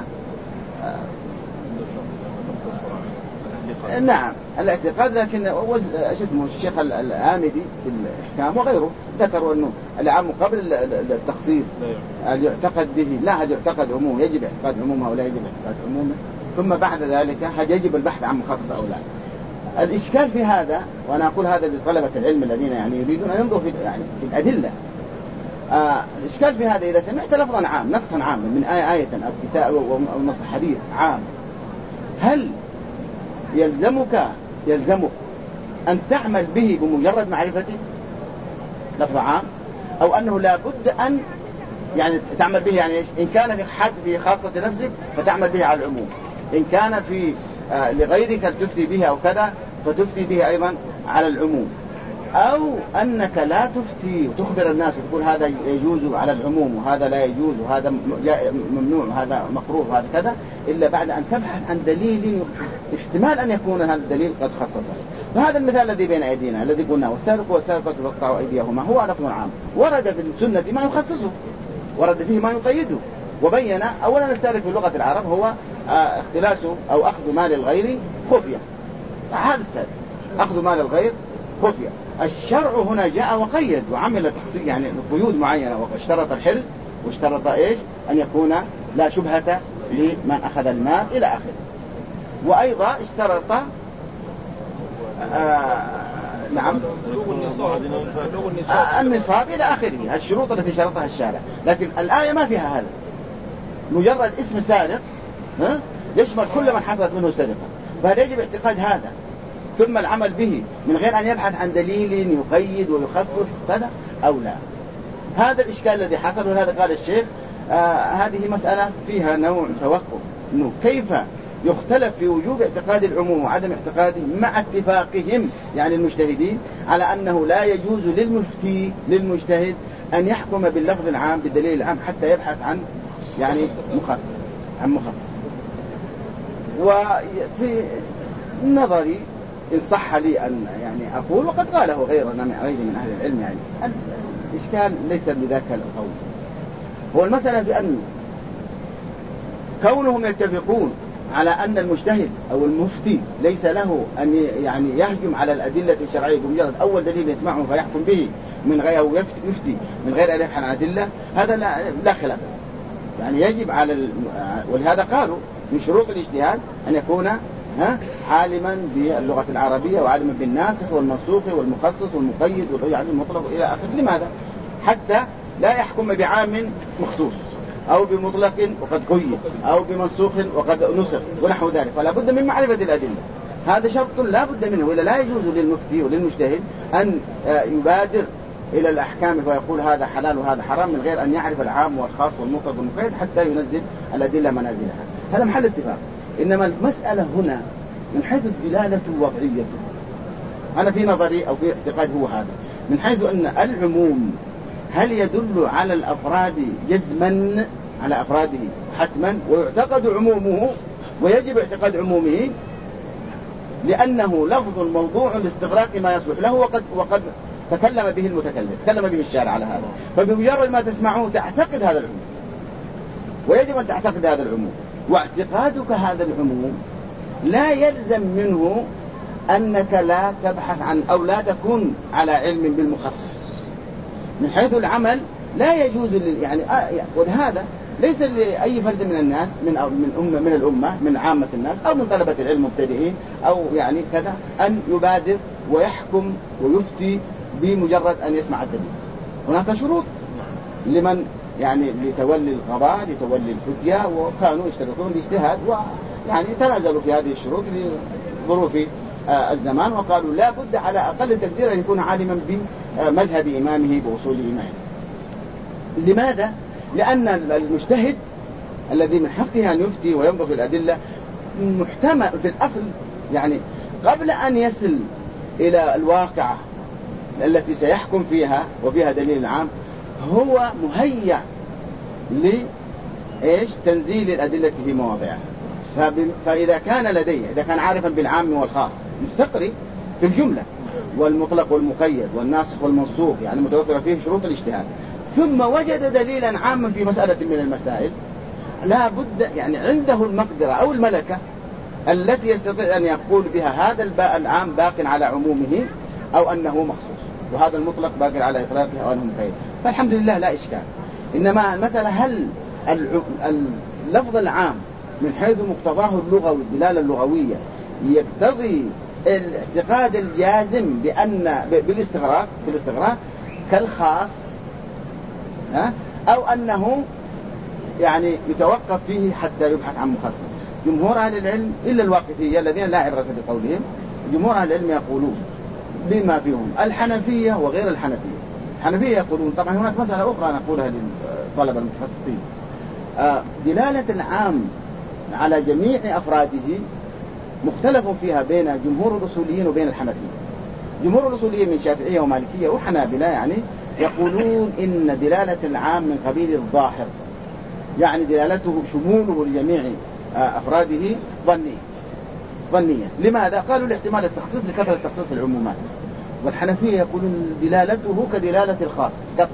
نعم الاعتقاد، لكن الشيخ الآمدي في الإحكام وغيره ذكروا أنه العام قبل التخصيص هل يعتقد به، لا هل يعتقد عمومه، يجب اعتقاد عمومه ولا يجب اعتقاد عمومه، ثم بعد ذلك هل يجب البحث عن مخصص أو لا. الإشكال في هذا، وأنا أقول هذا لطلبة العلم الذين يعني يريدون أن ينظروا في الأدلة، الإشكال في هذا إذا سمعت لفظا عام نصا عاما من آية أو كتاب أو نص حديث عام، هل يلزمك أن تعمل به بمجرد معرفته لفظ عام، أو أنه لا بد أن يعني تعمل به، يعني إن كان في حد في خاصة نفسك فتعمل به على العموم، إن كان في لغيرك تفتي به أو كذا فتفتي به أيضا على العموم، أو أنك لا تفتي وتخبر الناس وتقول هذا يجوز على العموم وهذا لا يجوز وهذا ممنوع وهذا مكروه وهذا كذا، إلا بعد أن تبحث عن دليل احتمال أن يكون هذا الدليل قد خصصه. فهذا المثال الذي بين أيدينا الذي قلنا والسارق والسارقة فاقطعوا أيديهما هو لفظ عام، ورد في السنة ما يخصصه، ورد فيه ما يقيده، وبين أولا السارق في لغة العرب هو اختلاس أو أخذ مال الغير خفية، هذا السارق أخذ مال الغير خفية. الشرع هنا جاء وقيد وعمل تخصيص يعني قيود معينة، واشترط الحرز واشترط إيش أن يكون لا شبهة لمن أخذ المال إلى آخره، وأيضا اشترط نعم النصاب إلى آخره، الشروط التي شرطها الشارع. لكن الآية ما فيها هذا، مجرد اسم سارق يشمل كل من حصلت منه سرقة، فهل يجب اعتقاد هذا ثم العمل به من غير أن يبحث عن دليل يقيد ويخصص كذا أو لا؟ هذا الإشكال الذي حصل، وهذا قال الشيخ هذه مسألة فيها نوع توقف، إنه كيف يختلف في وجوب اعتقاد العموم وعدم اعتقاده مع اتفاقهم يعني المجتهدين على أنه لا يجوز للمجتهد أن يحكم باللفظ العام بالدليل العام حتى يبحث عن يعني مخصص. وفي نظري إن صح لي أن يعني أقول، وقد قاله غيرنا من أهل العلم، يعني الإشكال ليس بذاك القول، هو المسألة بأن كونهم يتفقون على أن المجتهد أو المفتي ليس له أن يعني يهجم على الأدلة الشرعية بمجرد أول دليل يسمعه فيحكم به من غير أو يفتي من غير أن يبحث عن أدلة، هذا لا خلاف، يعني يجب على ولهذا قالوا من شروط الاجتهاد أن يكون عالما باللغة العربية وعالما بالناسخ والمنسوخ والمخصص والمقيد يعني المطلق إلى آخره. لماذا؟ حتى لا يحكم بعام مخصوص أو بمطلق وقد قيد أو بمنسوخ وقد نسخ ونحو ذلك، فلا بد من معرفة الأدلة، هذا شرط لا بد منه، وإلا لا يجوز للمفتي وللمجتهد أن يبادر إلى الأحكام فيقول هذا حلال وهذا حرام من غير أن يعرف العام والخاص والمطلق والمقيد حتى ينزل الأدلة منازلها. هذا محل اتفاق. إنما المسألة هنا من حيث الدلالة الوضعية، أنا في نظري أو في اعتقاد هو هذا، من حيث أن العموم هل يدل على الأفراد جزما على أفراده حتما ويعتقد عمومه ويجب اعتقاد عمومه لأنه لفظ موضوع لاستغراق ما يصلح له وقد تكلم به المتكلم، تكلم به الشارع على هذا، فبمجرد ما تسمعه تعتقد هذا العموم ويجب أن تعتقد هذا العموم، واعتقادك هذا العموم لا يلزم منه أنك لا تبحث عن أو لا تكون على علم بالمخصص. من حيث العمل لا يجوز يعني ولهذا ليس لأي فرد من الناس من الأمة من عامة الناس أو من طلبة العلم مبتدئين أو يعني كذا أن يبادر ويحكم ويفتي بمجرد أن يسمع الدليل. هناك شروط لمن يعني لتولي القضاء لتولي الفتية، وكانوا يشترطون الاجتهاد، ويعني تنازلوا في هذه الشروط لظروف الزمان، وقالوا لا بد على أقل تقدير أن يكون عالما بمذهب إمامه بأصول إمامه. لماذا؟ لأن المجتهد الذي من حقه أن يفتي وينظر في الأدلة محتمل في الأصل، يعني قبل أن يصل إلى الواقعة التي سيحكم فيها وفيها دليل عام، هو مهيأ تنزيل الأدلة في مواضعها. فإذا كان لديه، إذا كان عارفا بالعام والخاص، مستقري في الجملة والمطلق والمقيد والناسخ والمنسوخ، يعني متوفرة فيه شروط الاجتهاد، ثم وجد دليلا عاما في مسألة من المسائل، لا بد يعني عنده المقدرة أو الملكة التي يستطيع أن يقول بها هذا العام باق على عمومه أو أنه مخصوص، وهذا المطلق باق على إطلاقه أو أنه مقيد. فالحمد لله لا إشكال. إنما المسألة هل اللفظ العام من حيث مقتضاه اللغوي الدلالة اللغوية يقتضي الاعتقاد الجازم بأن بالاستغراق كالخاص، أو أنه يعني يتوقف فيه حتى يبحث عن مخصص؟ جمهور أهل العلم إلا الواقفية الذين لا عبرة بقولهم، جمهور أهل العلم يقولون بما فيهم الحنفية وغير الحنفية. الحنفية يقولون، طبعا هناك مسألة أخرى نقولها للطلبة المتخصصين، دلالة العام على جميع أفراده مختلف فيها بين جمهور الأصوليين وبين الحنفية. جمهور الأصوليين من شافعية ومالكية وحنابلة يعني يقولون إن دلالة العام من قبيل الظاهر، يعني دلالته شموله لجميع أفراده ظنية. لماذا؟ قالوا لاحتمال التخصيص لكثرة التخصيص في العمومات. والحنفية يقولون دلالته كدلالة الخاص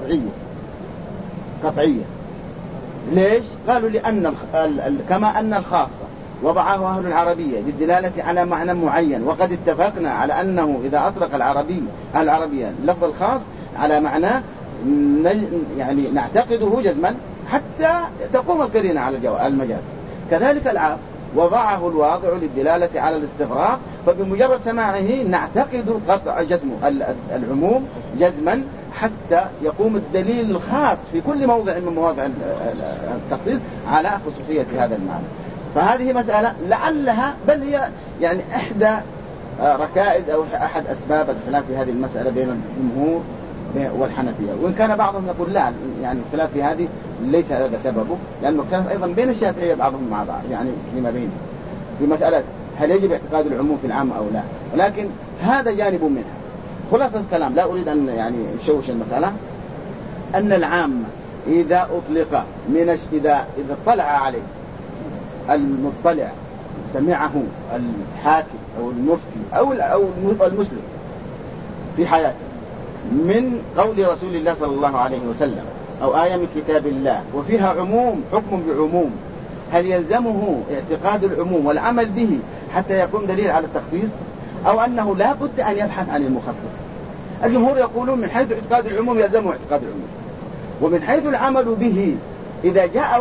قطعية. ليش؟ قالوا لأن كما أن الخاصة وضعه أهل العربية للدلالة على معنى معين، وقد اتفقنا على أنه إذا أطلق العربية لفظ الخاص على معنى يعني نعتقده جزما حتى تقوم القرينة على المجاز، كذلك العام وضعه الواضع للدلالة على الاستغراق، فبمجرد سماعه نعتقد قطع جزمه العموم جزما حتى يقوم الدليل الخاص في كل موضع من مواضع التخصيص على خصوصية هذا المعنى. فهذه مسألة لعلها بل هي يعني إحدى ركائز أو أحد أسباب الخلاف في هذه المسألة بين الجمهور والحنفية، وإن كان بعضهم يقول لا، يعني الخلاف في هذه ليس هذا سببه، لأنه اختلف أيضا بين الشافعية بعضهم مع بعض يعني فيما بينهم في مسألة هل يجب اعتقاد العموم في العام أو لا، ولكن هذا جانب منها. خلاصة الكلام، لا أريد أن يعني نشوش المسألة، أن العام إذا أطلق إذا اطلع عليه المطلع سمعه الحاكم أو المفتي أو المسلم في حياته من قول رسول الله صلى الله عليه وسلم أو آية من كتاب الله وفيها عموم حكم بعموم، هل يلزمه اعتقاد العموم والعمل به حتى يكون دليل على التخصيص، أو أنه لا بد أن يبحث عن المخصص؟ الجمهور يقولون من حيث اعتقاد العموم يلزمه اعتقاد العموم، ومن حيث العمل به إذا جاء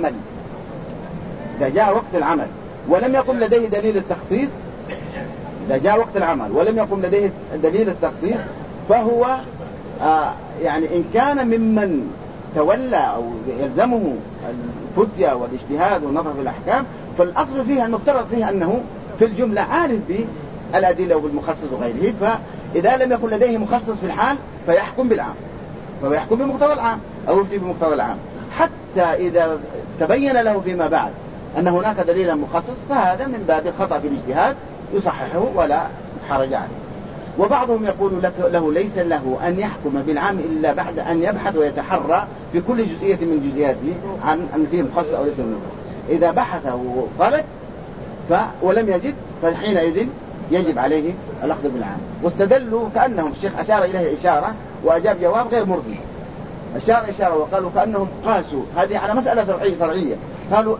وقت العمل ولم يقم لديه دليل التخصيص، إذا جاء وقت العمل ولم يقم لديه دليل التخصيص فهو يعني إن كان ممن تولى أو يلزمه الفتية والاجتهاد والنظر في الأحكام، فالأصل فيها المفترض فيها أنه في الجملة عارف بالأدلة وبالمخصص وغيره، فإذا لم يكن لديه مخصص في الحال فيحكم بالعام، فيحكم بمقتضى العام أو يفتي بمقتضى العام، حتى إذا تبين له فيما بعد أن هناك دليل مخصص فهذا من باب الخطأ في الاجتهاد يصححه ولا حرج عليه. وبعضهم يقول له ليس له أن يحكم بالعام إلا بعد أن يبحث ويتحرى في كل جزئية من جزئياته عن أن فيه مخصص أو ليس مخصص. إذا بحث وطلب ولم يجد فحينئذ يجب عليه الأخذ بالعام. واستدلوا كأنهم الشيخ أشار إليه إشارة وأجاب جواب غير مرضي، أشار إشارة وقالوا كأنهم قاسوا هذه على مسألة فرعية، قالوا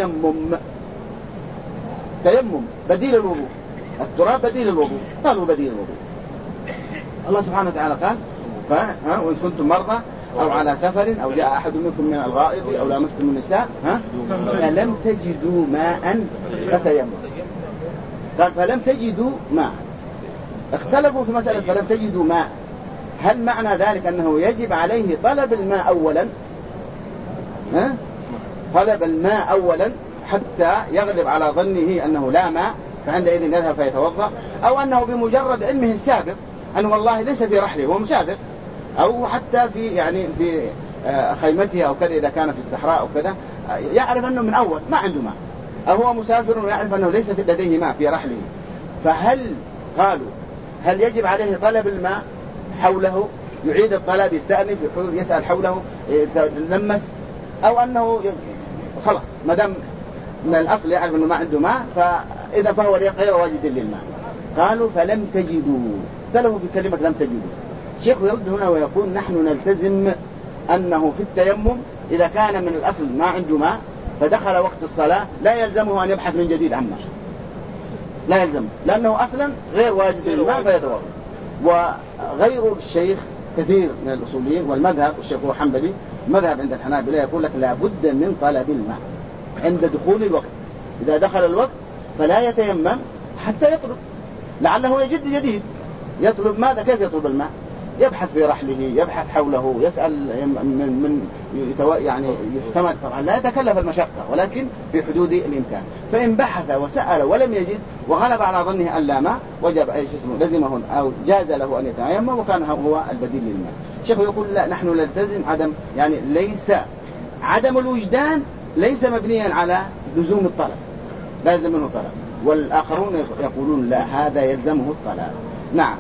تيمم بديل الوضوء، التراب بديل الوضوء، قالوا بديل الوضوء. الله سبحانه وتعالى قال وإن كنتم مرضى أو على سفر أو جاء أحد منكم من الغائط أو لامستم النساء فلم تجدوا ماء فتيمموا. قال فلم تجدوا ماء، اختلفوا في مسألة فلم تجدوا ماء، هل معنى ذلك أنه يجب عليه طلب الماء أولا؟ طلب الماء أولا حتى يغلب على ظنه أنه لا ماء فعندئذ يذهب فيتوضأ، أو أنه بمجرد علمه السابق أنه والله ليس في رحله هو مسافر، أو حتى في خيمته أو كذا إذا كان في الصحراء أو كذا يعرف أنه من أول ما عنده ماء، أو هو مسافر ويعرف أنه ليس لديه ماء في رحله، فهل قالوا هل يجب عليه طلب الماء حوله، يعيد الطلب، يستأنف، يسأل حوله، يتلمس، أو أنه خلاص ما دام من الأصل يعرف أنه ما عنده ماء فإذا فهو غير واجد للماء؟ قالوا فلم تجدوا، اختلفوا في كلمة لم تجدوا. الشيخ يرد هنا ويقول نحن نلتزم أنه في التيمم إذا كان من الأصل ما عنده ماء فدخل وقت الصلاة لا يلزمه أن يبحث من جديد عن ماء، لا يلزمه، لأنه أصلا غير واجد للماء فيتوضأ. وغير الشيخ كثير من الأصوليين والمذهب، الشيخ هو حنبلي، مذهب عند الحنابلة يقول لك لا بد من طلب الماء عند دخول الوقت، إذا دخل الوقت فلا يتيمم حتى يطلب، لعله يجد جديد، يطلب ماذا؟ كيف يطلب الماء؟ يبحث في رحله، يبحث حوله، يسأل يعني يحتمل، طبعا لا يتكلف المشقة ولكن في حدود الإمكان. فإن بحث وسأل ولم يجد وغلب على ظنه أن لا ماء وجب لزمه أو جاز له أن يتيمم وكان هو البديل للماء. الشيخ يقول لا نحن نلتزم عدم، يعني ليس عدم الوجدان ليس مبنيا على لزوم الطلب، لا يلزم منه طلب، والآخرون يقولون لا هذا يلزمه الطلب. نعم.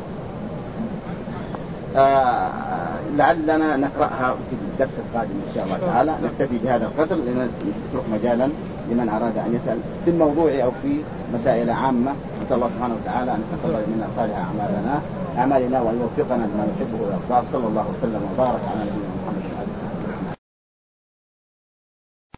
لعلنا نقرأها في الدرس القادم إن شاء الله تعالى، نكتفي بهذا القدر لنترك مجالا لمن أراد أن يسأل في الموضوع أو في مسائل عامة. نسأل الله سبحانه وتعالى أن يتقبل منا صالح أعمالنا وأن يوفقنا لما يحبه ويرضاه. صلى الله وسلم وبارك على نبينا